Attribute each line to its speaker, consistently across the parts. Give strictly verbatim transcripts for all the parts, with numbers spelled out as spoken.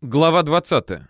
Speaker 1: Глава двадцатая.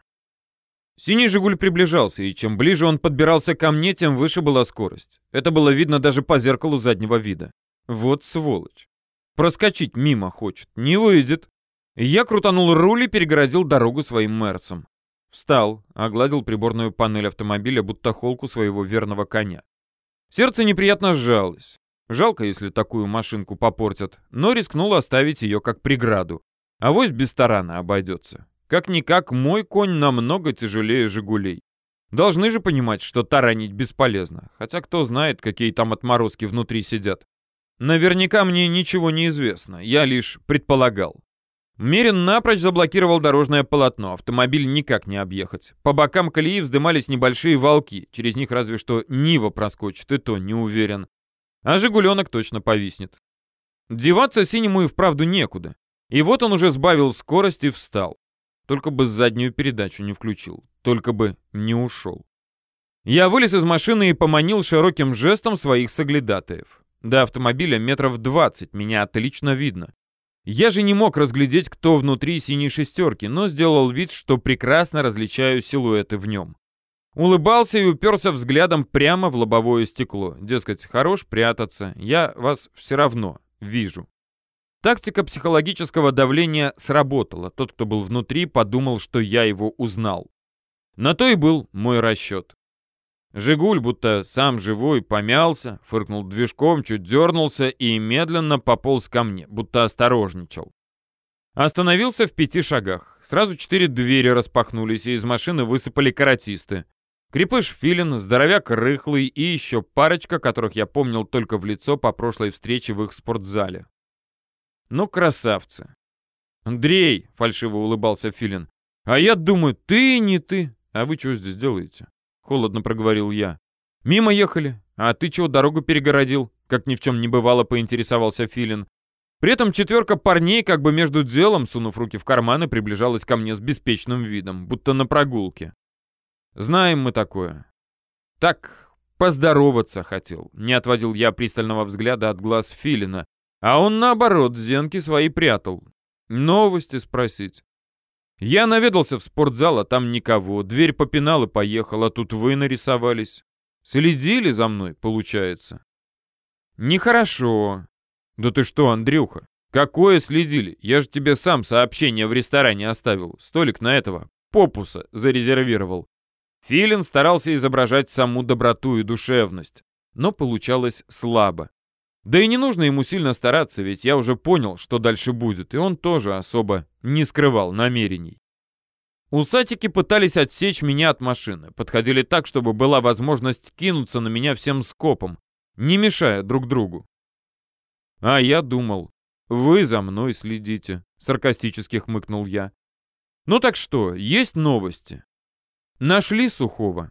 Speaker 1: Синий «Жигуль» приближался, и чем ближе он подбирался ко мне, тем выше была скорость. Это было видно даже по зеркалу заднего вида. Вот сволочь. Проскочить мимо хочет, не выйдет. Я крутанул руль и перегородил дорогу своим мерсом. Встал, огладил приборную панель автомобиля, будто холку своего верного коня. Сердце неприятно сжалось. Жалко, если такую машинку попортят, но рискнул оставить ее как преграду. Авось без тарана обойдется. Как-никак, мой конь намного тяжелее «Жигулей». Должны же понимать, что таранить бесполезно. Хотя кто знает, какие там отморозки внутри сидят. Наверняка мне ничего не известно, я лишь предполагал. Мерин напрочь заблокировал дорожное полотно, автомобиль никак не объехать. По бокам колеи вздымались небольшие валки, через них разве что Нива проскочит, и то не уверен. А «Жигуленок» точно повиснет. Деваться Синему и вправду некуда. И вот он уже сбавил скорость и встал. Только бы заднюю передачу не включил, только бы не ушел. Я вылез из машины и поманил широким жестом своих соглядатаев. До автомобиля метров двадцать, меня отлично видно. Я же не мог разглядеть, кто внутри синей шестерки, но сделал вид, что прекрасно различаю силуэты в нем. Улыбался и уперся взглядом прямо в лобовое стекло. Дескать, хорош прятаться, я вас все равно вижу. Тактика психологического давления сработала. Тот, кто был внутри, подумал, что я его узнал. На то и был мой расчет. «Жигуль», будто сам живой, помялся, фыркнул движком, чуть дернулся и медленно пополз ко мне, будто осторожничал. Остановился в пяти шагах. Сразу четыре двери распахнулись, и из машины высыпали каратисты. Крепыш Филин, здоровяк Рыхлый и еще парочка, которых я помнил только в лицо по прошлой встрече в их спортзале. Ну, красавцы. «Андрей», — фальшиво улыбался Филин, — «а я думаю, ты не ты. А вы что здесь делаете?» — холодно проговорил я. «Мимо ехали. А ты чего дорогу перегородил?» — как ни в чем не бывало, поинтересовался Филин. При этом четверка парней, как бы между делом, сунув руки в карманы, приближалась ко мне с беспечным видом, будто на прогулке. «Знаем мы такое». «Так, поздороваться хотел», — не отводил я пристального взгляда от глаз Филина. А он, наоборот, зенки свои прятал. Новости спросить. Я наведался в спортзал, а там никого. Дверь попинал и поехал, а тут вы нарисовались. Следили за мной, получается. Нехорошо. Да ты что, Андрюха? Какое следили? Я же тебе сам сообщение в ресторане оставил. Столик на этого попуса зарезервировал. Филин старался изображать саму доброту и душевность, но получалось слабо. Да и не нужно ему сильно стараться, ведь я уже понял, что дальше будет, и он тоже особо не скрывал намерений. Усатики пытались отсечь меня от машины, подходили так, чтобы была возможность кинуться на меня всем скопом, не мешая друг другу. А я думал, вы за мной следите, саркастически хмыкнул я. Ну так что, есть новости? Нашли Сухого?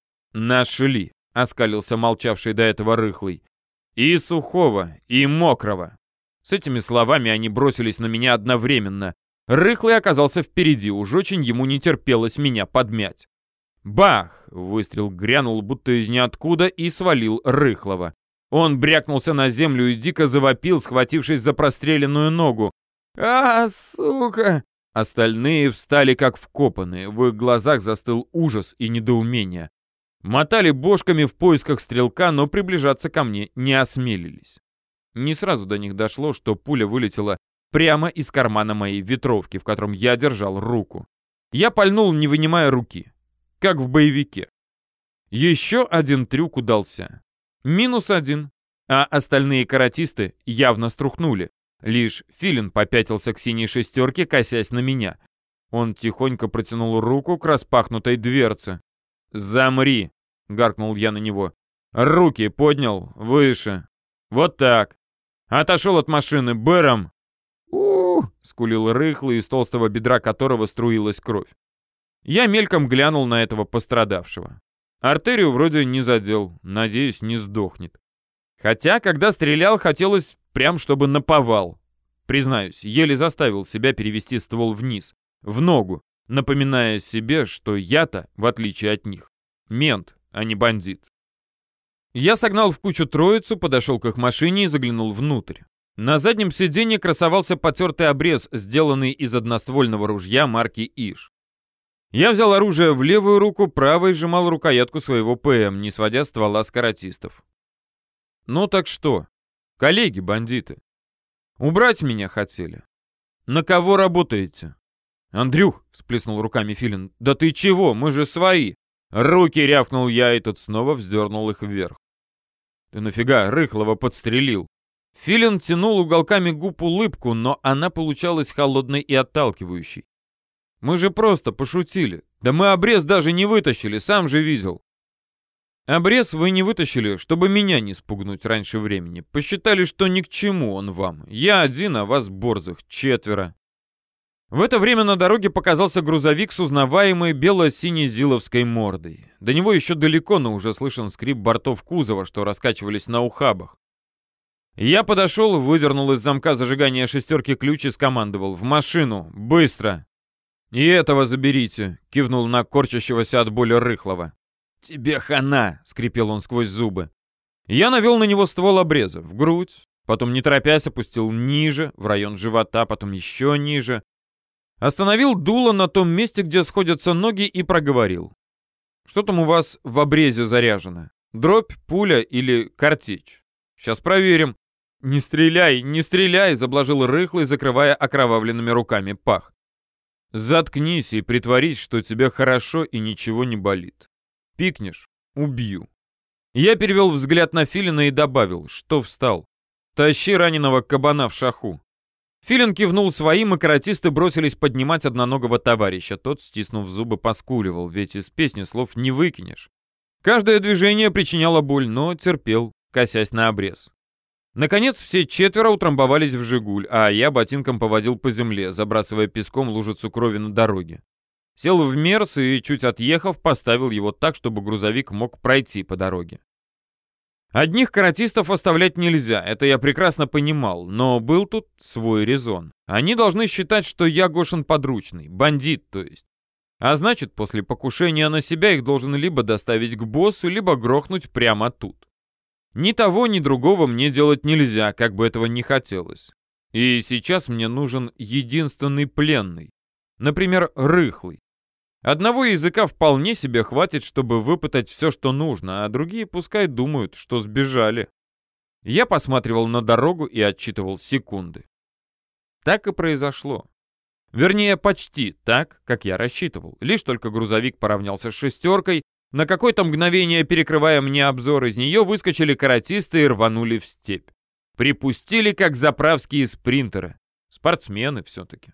Speaker 1: Нашли, оскалился молчавший до этого Рыхлый. И Сухого, и Мокрого. С этими словами они бросились на меня одновременно. Рыхлый оказался впереди, уж очень ему не терпелось меня подмять. Бах! Выстрел грянул будто из ниоткуда и свалил Рыхлого. Он брякнулся на землю и дико завопил, схватившись за простреленную ногу. «А, сука!» Остальные встали как вкопанные, в их глазах застыл ужас и недоумение. Мотали бошками в поисках стрелка, но приближаться ко мне не осмелились. Не сразу до них дошло, что пуля вылетела прямо из кармана моей ветровки, в котором я держал руку. Я пальнул, не вынимая руки, как в боевике. Еще один трюк удался. Минус один, а остальные каратисты явно струхнули. Лишь Филин попятился к синей шестерке, косясь на меня. Он тихонько протянул руку к распахнутой дверце. «Замри!» — гаркнул я на него. «Руки поднял выше. Вот так. Отошел от машины. Бэром!» «У-у-у!» — скулил Рыхлый, из толстого бедра которого струилась кровь. Я мельком глянул на этого пострадавшего. Артерию вроде не задел. Надеюсь, не сдохнет. Хотя, когда стрелял, хотелось прям чтобы наповал. Признаюсь, еле заставил себя перевести ствол вниз, в ногу, напоминая себе, что я-то, в отличие от них, мент, а не бандит. Я согнал в кучу троицу, подошел к их машине и заглянул внутрь. На заднем сиденье красовался потертый обрез, сделанный из одноствольного ружья марки «Иш». Я взял оружие в левую руку, правой сжимал рукоятку своего ПМ, не сводя ствола с каратистов. Ну так что? Коллеги-бандиты. Убрать меня хотели. На кого работаете? Андрюх, всплеснул руками Филин, да ты чего, мы же свои. Руки, рявкнул я, и тот снова вздернул их вверх. Ты нафига Рыхлова подстрелил? Филин тянул уголками губ улыбку, но она получалась холодной и отталкивающей. Мы же просто пошутили. Да мы обрез даже не вытащили, сам же видел. Обрез вы не вытащили, чтобы меня не спугнуть раньше времени. Посчитали, что ни к чему он вам. Я один, а вас борзых четверо. В это время на дороге показался грузовик с узнаваемой бело-сине-зиловской мордой. До него еще далеко, но уже слышен скрип бортов кузова, что раскачивались на ухабах. Я подошел, выдернул из замка зажигания шестерки ключ и скомандовал: «В машину! Быстро!» «И этого заберите!» — кивнул на корчащегося от боли Рыхлова. «Тебе хана!» — скрипел он сквозь зубы. Я навел на него ствол обреза в грудь, потом, не торопясь, опустил ниже, в район живота, потом еще ниже. Остановил дуло на том месте, где сходятся ноги, и проговорил: «Что там у вас в обрезе заряжено? Дробь, пуля или картечь? Сейчас проверим». «Не стреляй, не стреляй!» — заблажил Рыхлый, закрывая окровавленными руками пах. «Заткнись и притворись, что тебе хорошо и ничего не болит. Пикнешь — убью». Я перевел взгляд на Филина и добавил: «Что встал? Тащи раненого кабана в шаху». Филин кивнул своим, и каратисты бросились поднимать одноногого товарища. Тот, стиснув зубы, поскуливал, ведь из песни слов не выкинешь. Каждое движение причиняло боль, но терпел, косясь на обрез. Наконец, все четверо утрамбовались в «Жигуль», а я ботинком поводил по земле, забрасывая песком лужицу крови на дороге. Сел в «Мерс» и, чуть отъехав, поставил его так, чтобы грузовик мог пройти по дороге. Одних каратистов оставлять нельзя, это я прекрасно понимал, но был тут свой резон. Они должны считать, что я Гошин подручный, бандит, то есть. А значит, после покушения на себя их должен либо доставить к боссу, либо грохнуть прямо тут. Ни того, ни другого мне делать нельзя, как бы этого ни хотелось. И сейчас мне нужен единственный пленный. Например, Рыхлый. Одного языка вполне себе хватит, чтобы выпытать все, что нужно, а другие пускай думают, что сбежали. Я посматривал на дорогу и отсчитывал секунды. Так и произошло. Вернее, почти так, как я рассчитывал. Лишь только грузовик поравнялся с шестеркой, на какое-то мгновение перекрывая мне обзор, из нее выскочили каратисты и рванули в степь. Припустили, как заправские спринтеры. Спортсмены все-таки.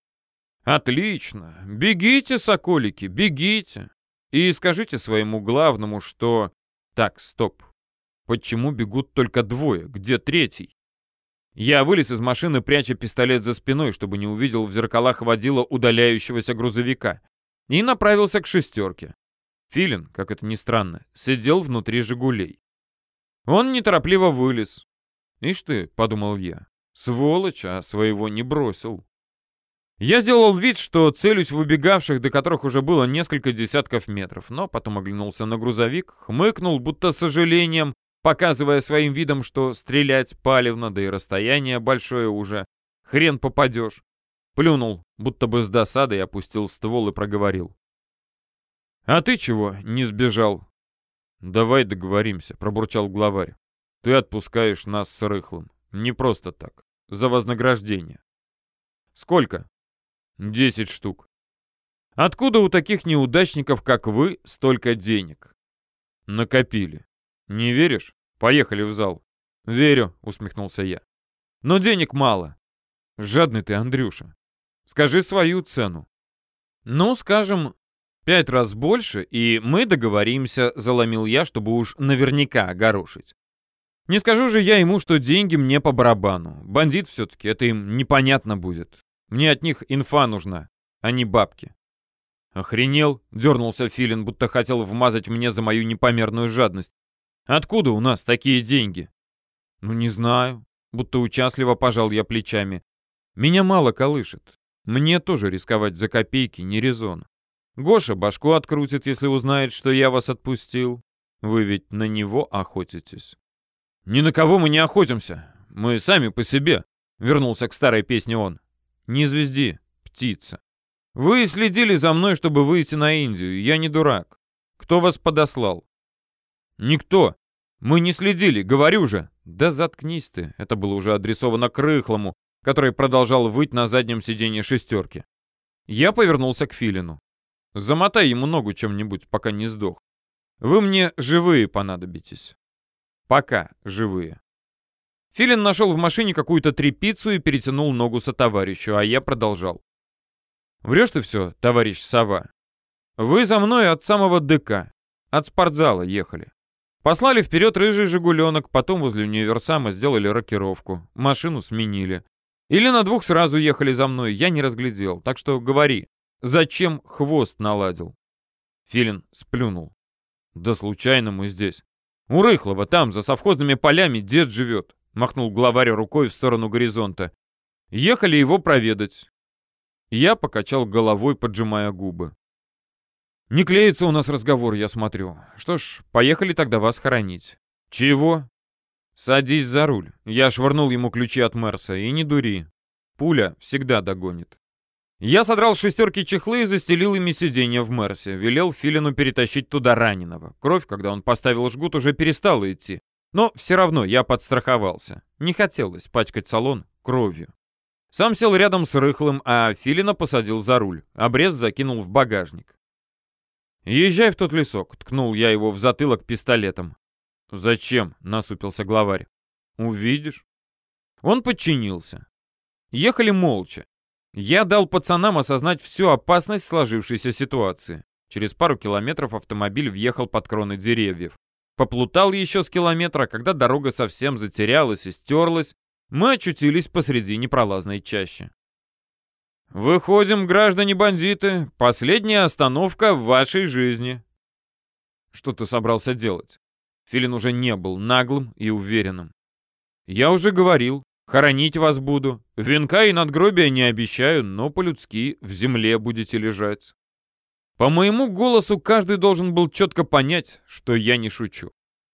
Speaker 1: Отлично. Бегите, соколики, бегите. И скажите своему главному, что... Так, стоп. Почему бегут только двое? Где третий? Я вылез из машины, пряча пистолет за спиной, чтобы не увидел в зеркалах водила удаляющегося грузовика, и направился к шестерке. Филин, как это ни странно, сидел внутри «Жигулей». Он неторопливо вылез. «Ишь ты», — подумал я, — «сволочь, а своего не бросил». Я сделал вид, что целюсь в убегавших, до которых уже было несколько десятков метров, но потом оглянулся на грузовик, хмыкнул, будто с сожалением, показывая своим видом, что стрелять палевно, да и расстояние большое уже, хрен попадешь. Плюнул, будто бы с досадой, опустил ствол и проговорил: «А ты чего не сбежал?» «Давай договоримся», — пробурчал главарь. «Ты отпускаешь нас с Рыхлым. Не просто так. За вознаграждение». «Сколько?» «Десять штук». «Откуда у таких неудачников, как вы, столько денег?» «Накопили. Не веришь? Поехали в зал». «Верю», — усмехнулся я. «Но денег мало». «Жадный ты, Андрюша. Скажи свою цену». «Ну, скажем, пять раз больше, и мы договоримся», — заломил я, чтобы уж наверняка огорошить. Не скажу же я ему, что деньги мне по барабану. Бандит все-таки, это им непонятно будет. Мне от них инфа нужна, а не бабки. «Охренел?» — дернулся Филин, будто хотел вмазать мне за мою непомерную жадность. «Откуда у нас такие деньги?» «Ну, не знаю», — будто участливо пожал я плечами. «Меня мало колышет. Мне тоже рисковать за копейки не резон. Гоша башку открутит, если узнает, что я вас отпустил. Вы ведь на него охотитесь». «Ни на кого мы не охотимся. Мы сами по себе», — вернулся к старой песне он. «Не звезди, птица». Вы следили за мной, чтобы выйти на Индию. Я не дурак. Кто вас подослал? Никто. Мы не следили, говорю же. Да заткнись ты. Это было уже адресовано к Рыхлому, который продолжал выть на заднем сиденье шестерки. Я повернулся к Филину. Замотай ему ногу чем-нибудь, пока не сдох. Вы мне живые понадобитесь. Пока живые. Филин нашел в машине какую-то тряпицу и перетянул ногу сотоварищу, а я продолжал. Врешь ты все, товарищ Сова. Вы за мной от самого ДК, от спортзала ехали. Послали вперед рыжий «Жигуленок», потом возле универсама сделали рокировку, машину сменили. Или на двух сразу ехали за мной, я не разглядел, так что говори, зачем хвост наладил? Филин сплюнул. Да случайно мы здесь. У Рыхлова там, за совхозными полями, дед живет. Махнул главарь рукой в сторону горизонта. Ехали его проведать. Я покачал головой, поджимая губы. Не клеится у нас разговор, я смотрю. Что ж, поехали тогда вас хоронить. Чего? Садись за руль. Я швырнул ему ключи от Мерса. И не дури. Пуля всегда догонит. Я содрал с шестерки чехлы и застелил ими сиденье в Мерсе. Велел Филину перетащить туда раненого. Кровь, когда он поставил жгут, уже перестала идти. Но все равно я подстраховался. Не хотелось пачкать салон кровью. Сам сел рядом с Рыхлым, а Филина посадил за руль. Обрез закинул в багажник. «Езжай в тот лесок», — ткнул я его в затылок пистолетом. «Зачем?» — насупился главарь. «Увидишь». Он подчинился. Ехали молча. Я дал пацанам осознать всю опасность сложившейся ситуации. Через пару километров автомобиль въехал под кроны деревьев. Поплутал еще с километра, когда дорога совсем затерялась и стерлась, мы очутились посреди непролазной чащи. «Выходим, граждане-бандиты, последняя остановка в вашей жизни». «Что ты собрался делать?» Филин уже не был наглым и уверенным. «Я уже говорил, хоронить вас буду. Венка и надгробия не обещаю, но по-людски в земле будете лежать». По моему голосу каждый должен был четко понять, что я не шучу.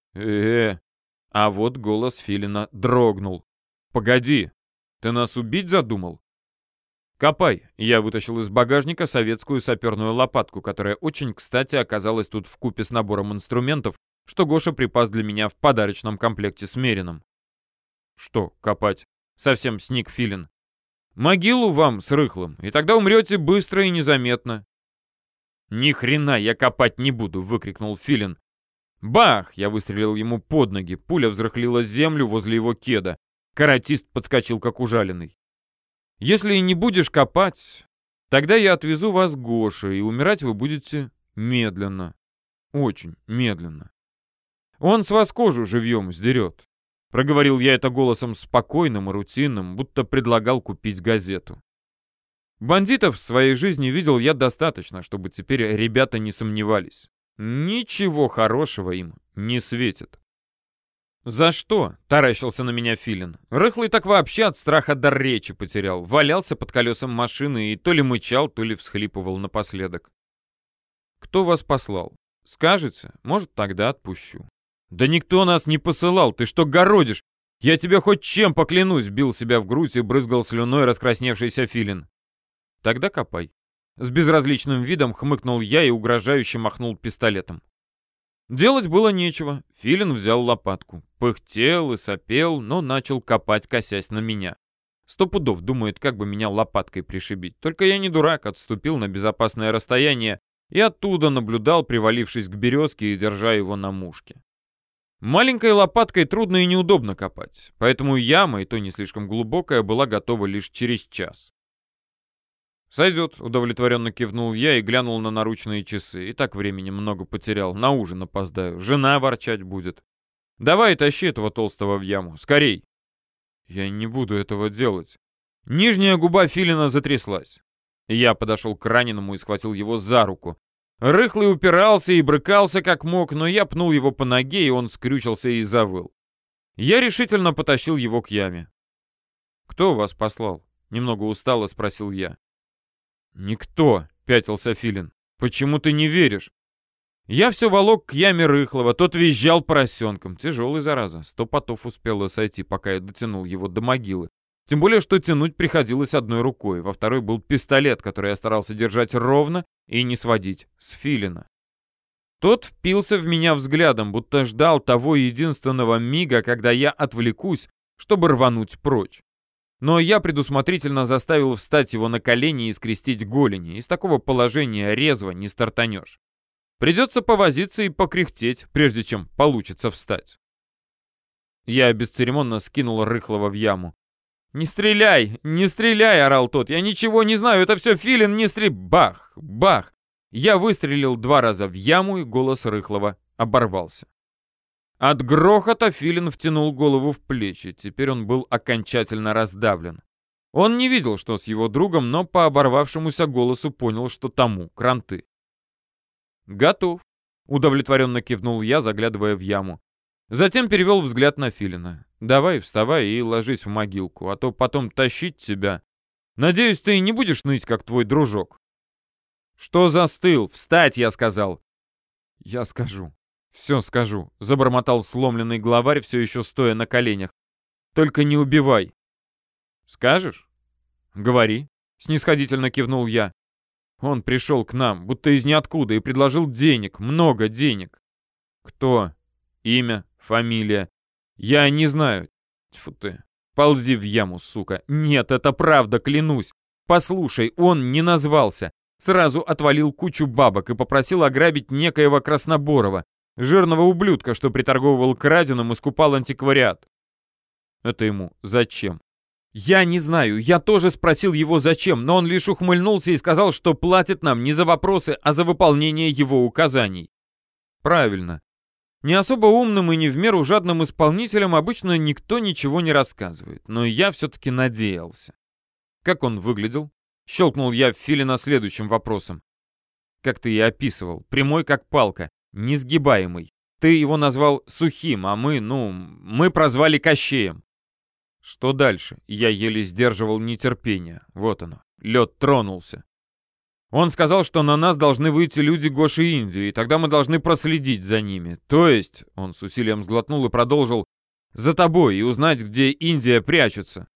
Speaker 1: э А вот голос Филина дрогнул. «Погоди, ты нас убить задумал?» «Копай!» — я вытащил из багажника советскую саперную лопатку, которая очень кстати оказалась тут вкупе с набором инструментов, что Гоша припас для меня в подарочном комплекте с Мерином. «Что копать?» — совсем сник Филин. «Могилу вам с Рыхлым, и тогда умрете быстро и незаметно». «Ни хрена я копать не буду!» — выкрикнул Филин. Бах! Я выстрелил ему под ноги, пуля взрыхлила землю возле его кеда. Каратист подскочил как ужаленный. «Если и не будешь копать, тогда я отвезу вас к Гоше, и умирать вы будете медленно. Очень медленно. Он с вас кожу живьем сдерет». Проговорил я это голосом спокойным и рутинным, будто предлагал купить газету. Бандитов в своей жизни видел я достаточно, чтобы теперь ребята не сомневались. Ничего хорошего им не светит. «За что?» — таращился на меня Филин. Рыхлый так вообще от страха дар речи потерял. Валялся под колесом машины и то ли мычал, то ли всхлипывал напоследок. «Кто вас послал? Скажете? Может, тогда отпущу». «Да никто нас не посылал, ты что городишь? Я тебе хоть чем поклянусь!» — бил себя в грудь и брызгал слюной раскрасневшийся Филин. «Тогда копай». С безразличным видом хмыкнул я и угрожающе махнул пистолетом. Делать было нечего. Филин взял лопатку. Пыхтел и сопел, но начал копать, косясь на меня. Сто пудов думает, как бы меня лопаткой пришибить. Только я не дурак, отступил на безопасное расстояние и оттуда наблюдал, привалившись к березке и держа его на мушке. Маленькой лопаткой трудно и неудобно копать, поэтому яма, и то не слишком глубокая, была готова лишь через час. «Сойдет», — удовлетворенно кивнул я и глянул на наручные часы. И так времени много потерял, на ужин опоздаю, жена ворчать будет. «Давай тащи этого толстого в яму, скорей!» «Я не буду этого делать». Нижняя губа Филина затряслась. Я подошел к раненому и схватил его за руку. Рыхлый упирался и брыкался как мог, но я пнул его по ноге, и он скрючился и завыл. Я решительно потащил его к яме. «Кто вас послал?» — немного устало спросил я. «Никто», — пятился Филин. «Почему ты не веришь?» Я все волок к яме Рыхлого, тот визжал поросенком. Тяжелый, зараза, сто потов успело сойти, пока я дотянул его до могилы. Тем более, что тянуть приходилось одной рукой. Во второй был пистолет, который я старался держать ровно и не сводить с Филина. Тот впился в меня взглядом, будто ждал того единственного мига, когда я отвлекусь, чтобы рвануть прочь. Но я предусмотрительно заставил встать его на колени и скрестить голени. Из такого положения резво не стартанешь. Придется повозиться и покряхтеть, прежде чем получится встать. Я бесцеремонно скинул Рыхлого в яму. «Не стреляй! Не стреляй!» — орал тот. «Я ничего не знаю, это все Филин, не стреляй!» Бах! Бах! Я выстрелил два раза в яму, и голос Рыхлого оборвался. От грохота Филин втянул голову в плечи. Теперь он был окончательно раздавлен. Он не видел, что с его другом, но по оборвавшемуся голосу понял, что тому кранты. «Готов», — удовлетворенно кивнул я, заглядывая в яму. Затем перевел взгляд на Филина. «Давай, вставай и ложись в могилку, а то потом тащить тебя. Надеюсь, ты не будешь ныть, как твой дружок». «Что застыл? Встать!» — я сказал. «Я скажу. Все скажу», — забормотал сломленный главарь, все еще стоя на коленях. «Только не убивай». «Скажешь?» «Говори», — снисходительно кивнул я. «Он пришел к нам, будто из ниоткуда, и предложил денег, много денег». «Кто? Имя? Фамилия?» «Я не знаю». «Тьфу ты. Ползи в яму, сука». «Нет, это правда, клянусь. Послушай, он не назвался. Сразу отвалил кучу бабок и попросил ограбить некоего Красноборова, жирного ублюдка, что приторговывал краденым и скупал антиквариат». «Это ему зачем?» «Я не знаю. Я тоже спросил его зачем, но он лишь ухмыльнулся и сказал, что платит нам не за вопросы, а за выполнение его указаний». «Правильно. Не особо умным и не в меру жадным исполнителям обычно никто ничего не рассказывает, но я все-таки надеялся». «Как он выглядел?» — щелкнул я Филина следующим вопросом. «Как ты и описывал. Прямой, как палка. Несгибаемый. Ты его назвал Сухим, а мы, ну, мы прозвали Кощеем». «Что дальше?» Я еле сдерживал нетерпение. Вот оно. Лед тронулся. «Он сказал, что на нас должны выйти люди Гоши Индии, и тогда мы должны проследить за ними. То есть...» Он с усилием сглотнул и продолжил. «За тобой и узнать, где Индия прячется».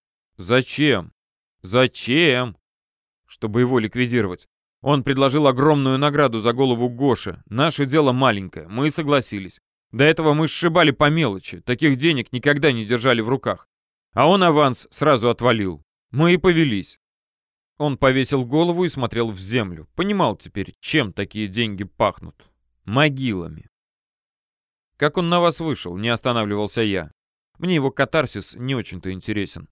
Speaker 1: «Зачем? Зачем?» «Чтобы его ликвидировать. Он предложил огромную награду за голову Гоши. Наше дело маленькое, мы согласились. До этого мы сшибали по мелочи, таких денег никогда не держали в руках. А он аванс сразу отвалил. Мы и повелись». Он повесил голову и смотрел в землю. Понимал теперь, чем такие деньги пахнут. Могилами. «Как он на вас вышел?» — не останавливался я. Мне его катарсис не очень-то интересен.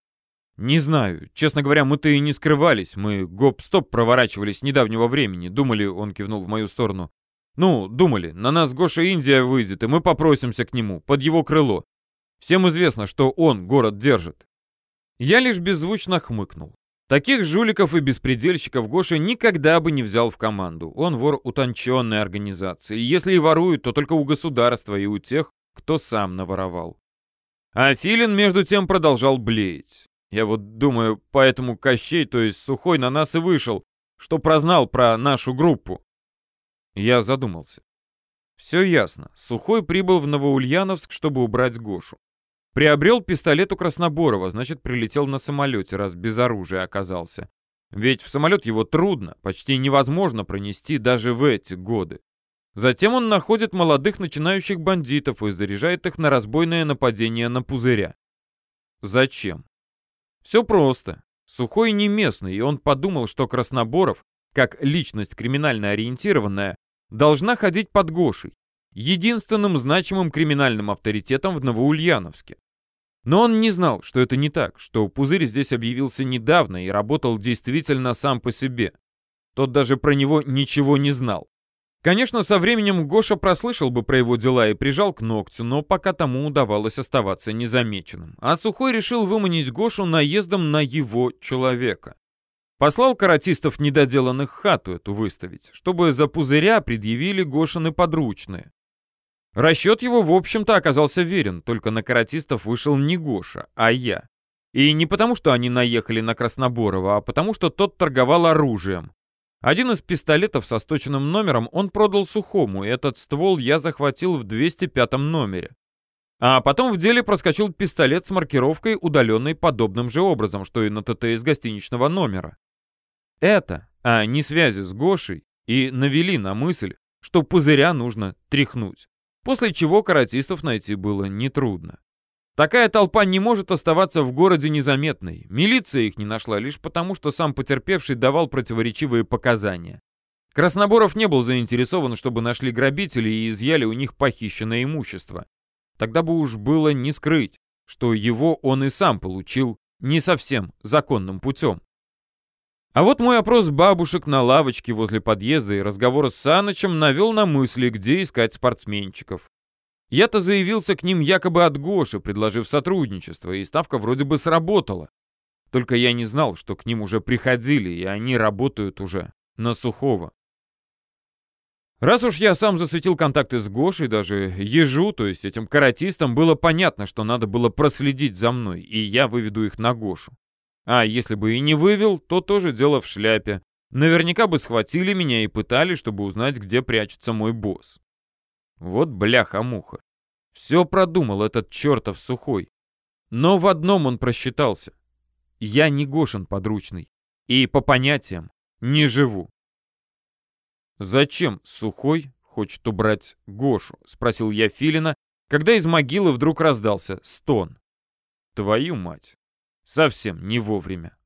Speaker 1: «Не знаю. Честно говоря, мы-то и не скрывались. Мы гоп-стоп проворачивались с недавнего времени. Думали...» — он кивнул в мою сторону. «Ну, думали, на нас Гоша Индия выйдет, и мы попросимся к нему, под его крыло. Всем известно, что он город держит». Я лишь беззвучно хмыкнул. Таких жуликов и беспредельщиков Гоша никогда бы не взял в команду. Он вор утонченной организации. И если и ворует, то только у государства и у тех, кто сам наворовал. А Филин, между тем, продолжал блеять. Я вот думаю, поэтому Кощей, то есть Сухой, на нас и вышел, что прознал про нашу группу. Я задумался. Все ясно. Сухой прибыл в Новоульяновск, чтобы убрать Гошу. Приобрел пистолет у Красноборова, значит, прилетел на самолете, раз без оружия оказался. Ведь в самолет его трудно, почти невозможно пронести даже в эти годы. Затем он находит молодых начинающих бандитов и заряжает их на разбойное нападение на Пузыря. Зачем? Все просто. Сухой не местный, и он подумал, что Красноборов, как личность криминально ориентированная, должна ходить под Гошей, единственным значимым криминальным авторитетом в Новоульяновске. Но он не знал, что это не так, что Пузырь здесь объявился недавно и работал действительно сам по себе. Тот даже про него ничего не знал. Конечно, со временем Гоша прослышал бы про его дела и прижал к ногтю, но пока тому удавалось оставаться незамеченным. А Сухой решил выманить Гошу наездом на его человека. Послал каратистов недоделанных хату эту выставить, чтобы за Пузыря предъявили Гошины подручные. Расчет его, в общем-то, оказался верен, только на каратистов вышел не Гоша, а я. И не потому, что они наехали на Красноборова, а потому, что тот торговал оружием. Один из пистолетов со сточенным номером он продал Сухому, и этот ствол я захватил в двести пятом номере. А потом в деле проскочил пистолет с маркировкой, удаленной подобным же образом, что и на ТТ из гостиничного номера. Это, а не связи с Гошей, и навели на мысль, что пузыря нужно тряхнуть. После чего каратистов найти было нетрудно. Такая толпа не может оставаться в городе незаметной. Милиция их не нашла лишь потому, что сам потерпевший давал противоречивые показания. Красноборов не был заинтересован, чтобы нашли грабителей и изъяли у них похищенное имущество. Тогда бы уж было не скрыть, что его он и сам получил не совсем законным путем. А вот мой опрос бабушек на лавочке возле подъезда и разговор с Санычем навел на мысли, где искать спортсменчиков. Я-то заявился к ним якобы от Гоши, предложив сотрудничество, и ставка вроде бы сработала. Только я не знал, что к ним уже приходили, и они работают уже на Сухого. Раз уж я сам засветил контакты с Гошей, даже Ежу, то есть этим каратистам, было понятно, что надо было проследить за мной, и я выведу их на Гошу. А если бы и не вывел, то тоже дело в шляпе. Наверняка бы схватили меня и пытали, чтобы узнать, где прячется мой босс. Вот бляха-муха. Все продумал этот чертов Сухой. Но в одном он просчитался. Я не Гошин подручный. И по понятиям не живу. «Зачем Сухой хочет убрать Гошу?» — спросил я Филина, когда из могилы вдруг раздался стон. «Твою мать! Совсем не вовремя».